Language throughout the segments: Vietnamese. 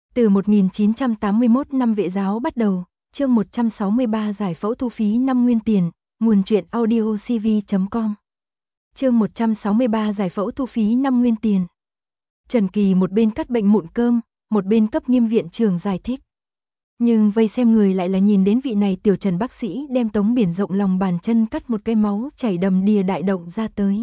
Từ 1981 năm vệ giáo bắt đầu, chương 163 giải phẫu thu phí 5 nguyên tiền, nguồn truyện audiocv.com. Chương 163 giải phẫu thu phí 5 nguyên tiền. Trần Kỳ một bên cắt bệnh mụn cơm, một bên cấp Nghiêm viện trưởng giải thích. Nhưng vây xem người lại là nhìn đến vị này tiểu Trần bác sĩ đem Tống Biển Rộng lòng bàn chân cắt một cái máu chảy đầm đìa đại động ra tới.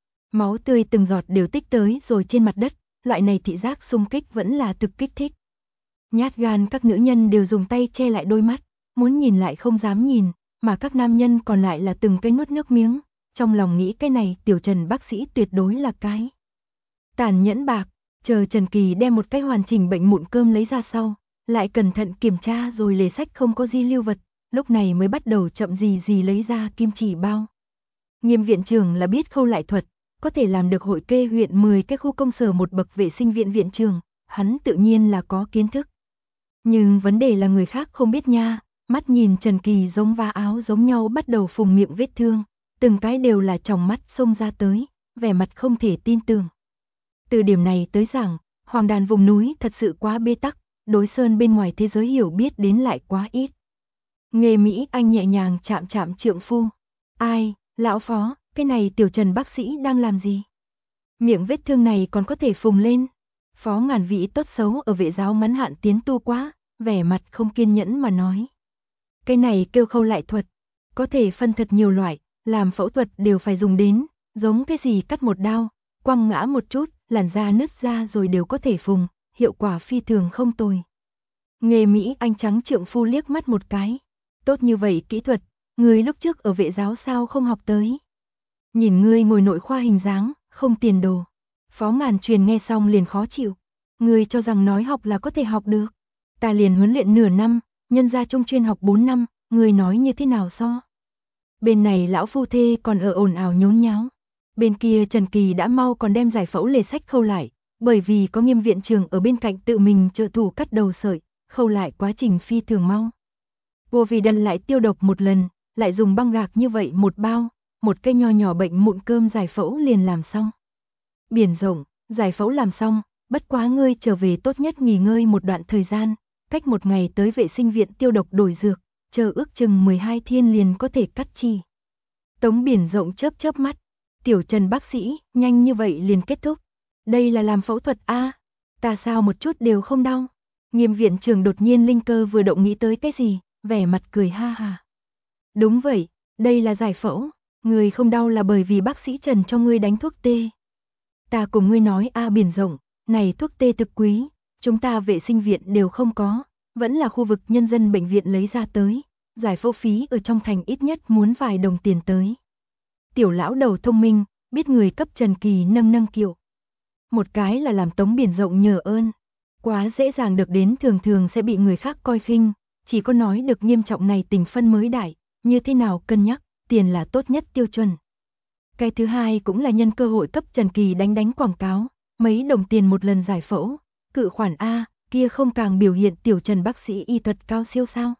Máu tươi từng giọt đều tích tới rồi trên mặt đất, loại này thị giác xung kích vẫn là thực kích thích. Nhát gan các nữ nhân đều dùng tay che lại đôi mắt, muốn nhìn lại không dám nhìn, mà các nam nhân còn lại là từng cái nuốt nước miếng, trong lòng nghĩ cái này tiểu Trần bác sĩ tuyệt đối là cái tàn nhẫn bạc. Chờ Trần Kỳ đem một cái hoàn chỉnh bệnh mụn cơm lấy ra sau, lại cẩn thận kiểm tra rồi lề sách không có di lưu vật, lúc này mới bắt đầu chậm gì lấy ra kim chỉ bao. Nghiêm viện trưởng là biết khâu lại thuật, có thể làm được hội kê huyện 10 cái khu công sở một bậc vệ sinh viện viện trưởng, hắn tự nhiên là có kiến thức. Nhưng vấn đề là người khác không biết nha, mắt nhìn Trần Kỳ giống vá áo giống nhau bắt đầu phùng miệng vết thương, từng cái đều là tròng mắt xông ra tới, vẻ mặt không thể tin tưởng. Từ điểm này tới giảng, Hoàng Đàn vùng núi thật sự quá bế tắc, đối Sơn bên ngoài thế giới hiểu biết đến lại quá ít. Nghề Mỹ Anh nhẹ nhàng chạm chạm trượng phu. Ai, lão phó, cái này tiểu Trần bác sĩ đang làm gì? Miệng vết thương này còn có thể phùng lên. Phó Ngàn Vĩ tốt xấu ở vệ giáo ngắn hạn tiến tu quá, vẻ mặt không kiên nhẫn mà nói. Cái này kêu khâu lại thuật, có thể phân thật nhiều loại, làm phẫu thuật đều phải dùng đến, giống cái gì cắt một đao, quăng ngã một chút, làn da nứt ra rồi đều có thể phùng, hiệu quả phi thường không tồi. Nghề Mỹ Anh trắng trượng phu liếc mắt một cái. Tốt như vậy kỹ thuật, người lúc trước ở vệ giáo sao không học tới? Nhìn ngươi ngồi nội khoa hình dáng, không tiền đồ. Phó Ngàn Truyền nghe xong liền khó chịu. Ngươi cho rằng nói học là có thể học được. Ta liền huấn luyện nửa năm, nhân gia trung chuyên học 4 năm, ngươi nói như thế nào so? Bên này lão phu thê còn ở ồn ào nhốn nháo. Bên kia Trần Kỳ đã mau còn đem giải phẫu lề sách khâu lại, bởi vì có Nghiêm viện trưởng ở bên cạnh tự mình trợ thủ cắt đầu sợi, khâu lại quá trình phi thường mau. Vô vì đần lại tiêu độc một lần, lại dùng băng gạc như vậy một bao, một cây nho nhỏ bệnh mụn cơm giải phẫu liền làm xong. Biển Rộng, giải phẫu làm xong, bất quá ngươi trở về tốt nhất nghỉ ngơi một đoạn thời gian, cách một ngày tới vệ sinh viện tiêu độc đổi dược, chờ ước chừng 12 thiên liền có thể cắt chi. Tống Biển Rộng chớp chớp mắt, tiểu Trần bác sĩ, nhanh như vậy liền kết thúc. Đây là làm phẫu thuật a? Ta sao một chút đều không đau? Nghiêm viện trưởng đột nhiên linh cơ vừa động nghĩ tới cái gì, vẻ mặt cười ha ha. Đúng vậy, đây là giải phẫu, người không đau là bởi vì bác sĩ Trần cho ngươi đánh thuốc tê. Ta cùng ngươi nói Biển Rộng, này thuốc tê thực quý, chúng ta vệ sinh viện đều không có, vẫn là khu vực nhân dân bệnh viện lấy ra tới, giải phẫu phí ở trong thành ít nhất muốn vài đồng tiền tới. Tiểu lão đầu thông minh, biết người cấp Trần Kỳ nâng kiệu. Một cái là làm Tống Biển Rộng nhờ ơn, quá dễ dàng được đến thường thường sẽ bị người khác coi khinh, chỉ có nói được nghiêm trọng này tình phân mới đại, như thế nào cân nhắc, tiền là tốt nhất tiêu chuẩn. Cái thứ hai cũng là nhân cơ hội cấp Trần Kỳ đánh quảng cáo, mấy đồng tiền một lần giải phẫu, cự khoản A, kia không càng biểu hiện tiểu Trần bác sĩ y thuật cao siêu sao.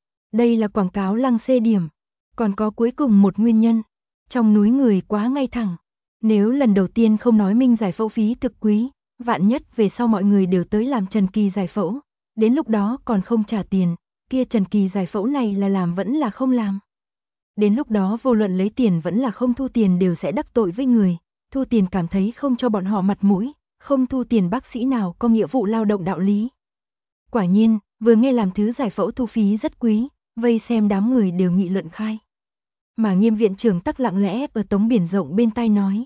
Đây là quảng cáo lăng xê điểm, còn có cuối cùng một nguyên nhân, trong núi người quá ngay thẳng. Nếu lần đầu tiên không nói minh giải phẫu phí thực quý, vạn nhất về sau mọi người đều tới làm Trần Kỳ giải phẫu, đến lúc đó còn không trả tiền, kia Trần Kỳ giải phẫu này là làm vẫn là không làm. Đến lúc đó vô luận lấy tiền vẫn là không thu tiền đều sẽ đắc tội với người, thu tiền cảm thấy không cho bọn họ mặt mũi, không thu tiền bác sĩ nào có nghĩa vụ lao động đạo lý. Quả nhiên, vừa nghe làm thứ giải phẫu thu phí rất quý, vây xem đám người đều nghị luận khai. Mà Nghiêm viện trưởng tắc lặng lẽ ở Tống Biển Rộng bên tai nói.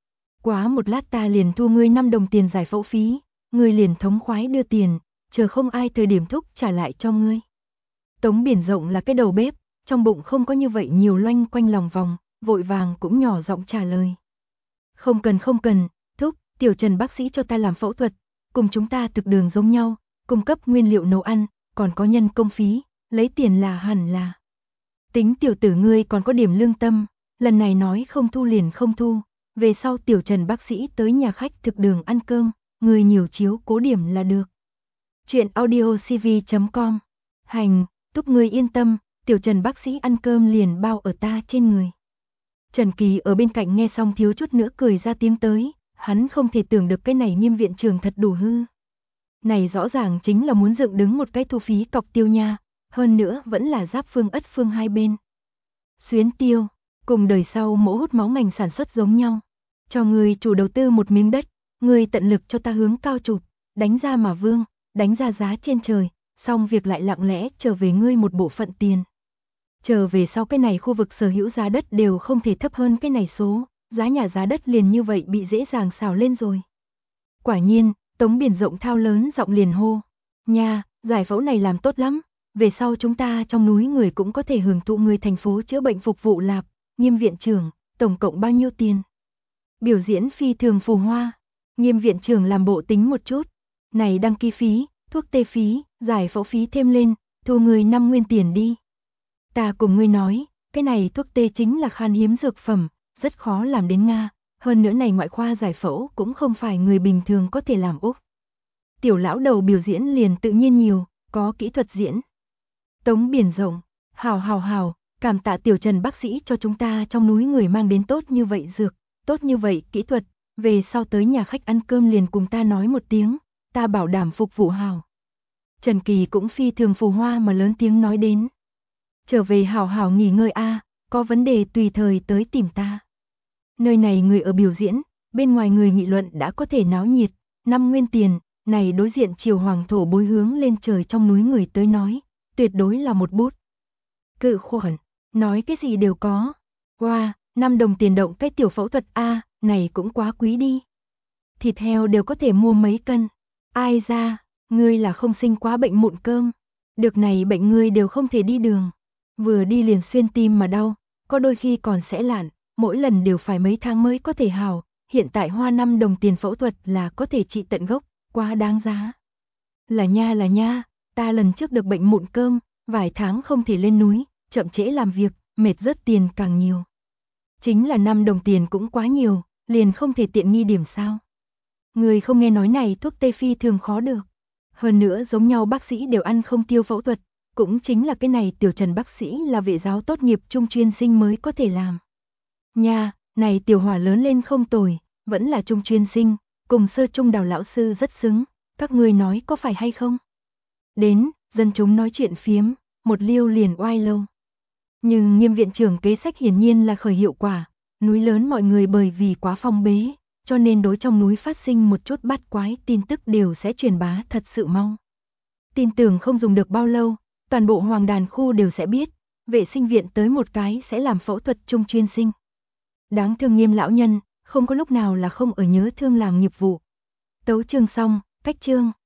Quá một lát ta liền thu ngươi 5 đồng tiền giải phẫu phí, ngươi liền thống khoái đưa tiền, chờ không ai thời điểm thúc trả lại cho ngươi. Tống Biển Rộng là cái đầu bếp, trong bụng không có như vậy nhiều loanh quanh lòng vòng, vội vàng cũng nhỏ giọng trả lời. Không cần, thúc, tiểu Trần bác sĩ cho ta làm phẫu thuật, cùng chúng ta thực đường giống nhau, cung cấp nguyên liệu nấu ăn, còn có nhân công phí, lấy tiền là hẳn là. Tính tiểu tử ngươi còn có điểm lương tâm, lần này nói không thu liền không thu, về sau tiểu Trần bác sĩ tới nhà khách thực đường ăn cơm, người nhiều chiếu cố điểm là được. Chuyện audiocv.com. Hành, thúc ngươi yên tâm, tiểu Trần bác sĩ ăn cơm liền bao ở ta trên người. Trần Kỳ ở bên cạnh nghe xong thiếu chút nữa cười ra tiếng tới, hắn không thể tưởng được cái này Nghiêm viện trưởng thật đủ hư. Này rõ ràng chính là muốn dựng đứng một cái thu phí cọc tiêu nha, hơn nữa vẫn là giáp phương ất phương hai bên. Xuyến tiêu, cùng đời sau mỗ hút máu ngành sản xuất giống nhau. Cho người chủ đầu tư một miếng đất, người tận lực cho ta hướng cao chụp, đánh ra mà vương, đánh ra giá trên trời, xong việc lại lặng lẽ trở về ngươi một bộ phận tiền. Trở về sau cái này khu vực sở hữu giá đất đều không thể thấp hơn cái này số, giá nhà giá đất liền như vậy bị dễ dàng xào lên rồi. Quả nhiên, Tống Biển Rộng thao lớn giọng liền hô. Nha, giải phẫu này làm tốt lắm, về sau chúng ta trong núi người cũng có thể hưởng thụ người thành phố chữa bệnh phục vụ lạp, Nghiêm viện trưởng, tổng cộng bao nhiêu tiền? Biểu diễn phi thường phù hoa, Nghiêm viện trưởng làm bộ tính một chút, này đăng ký phí, thuốc tê phí, giải phẫu phí thêm lên, thu người 5 nguyên tiền đi. Ta cùng ngươi nói, cái này thuốc tê chính là khan hiếm dược phẩm, rất khó làm đến Nga, hơn nữa này ngoại khoa giải phẫu cũng không phải người bình thường có thể làm úc. Tiểu lão đầu biểu diễn liền tự nhiên nhiều, có kỹ thuật diễn. Tống Biển Rộng, hào, cảm tạ Tiểu Trần bác sĩ cho chúng ta trong núi người mang đến tốt như vậy dược, tốt như vậy kỹ thuật, về sau tới nhà khách ăn cơm liền cùng ta nói một tiếng, ta bảo đảm phục vụ hào. Trần Kỳ cũng phi thường phù hoa mà lớn tiếng nói đến. Trở về hào nghỉ ngơi a, có vấn đề tùy thời tới tìm ta. Nơi này người ở biểu diễn, bên ngoài người nghị luận đã có thể náo nhiệt, 5 nguyên tiền, này đối diện chiều hoàng thổ bối hướng lên trời trong núi người tới nói, tuyệt đối là một bút. Cự khoản, nói cái gì đều có. Wow, 5 đồng tiền động cái tiểu phẫu thuật a, này cũng quá quý đi. Thịt heo đều có thể mua mấy cân. Ai ra, ngươi là không sinh quá bệnh mụn cơm. Được này bệnh ngươi đều không thể đi đường. Vừa đi liền xuyên tim mà đau, có đôi khi còn sẽ lạn, mỗi lần đều phải mấy tháng mới có thể hào, hiện tại hoa 5 đồng tiền phẫu thuật là có thể trị tận gốc, quá đáng giá. Là nha, ta lần trước được bệnh mụn cơm, vài tháng không thể lên núi, chậm trễ làm việc, mệt rớt tiền càng nhiều. Chính là 5 đồng tiền cũng quá nhiều, liền không thể tiện nghi điểm sao. Người không nghe nói này thuốc tê phi thường khó được. Hơn nữa giống nhau bác sĩ đều ăn không tiêu phẫu thuật, cũng chính là cái này Tiểu Trần bác sĩ là vệ giáo tốt nghiệp trung chuyên sinh mới có thể làm. Nha, này Tiểu Hỏa lớn lên không tồi, vẫn là trung chuyên sinh, cùng sơ trung Đào lão sư rất xứng, các người nói có phải hay không? Đến, dân chúng nói chuyện phiếm, một liêu liền oai lâu. Nhưng Nghiêm viện trưởng kế sách hiển nhiên là khởi hiệu quả, núi lớn mọi người bởi vì quá phong bế, cho nên đối trong núi phát sinh một chút bát quái tin tức đều sẽ truyền bá thật sự mau. Tin tưởng không dùng được bao lâu, toàn bộ Hoàng Đàn khu đều sẽ biết, vệ sinh viện tới một cái sẽ làm phẫu thuật trung chuyên sinh. Đáng thương Nghiêm lão nhân, không có lúc nào là không ở nhớ thương làm nghiệp vụ. Tấu chương xong, cách chương.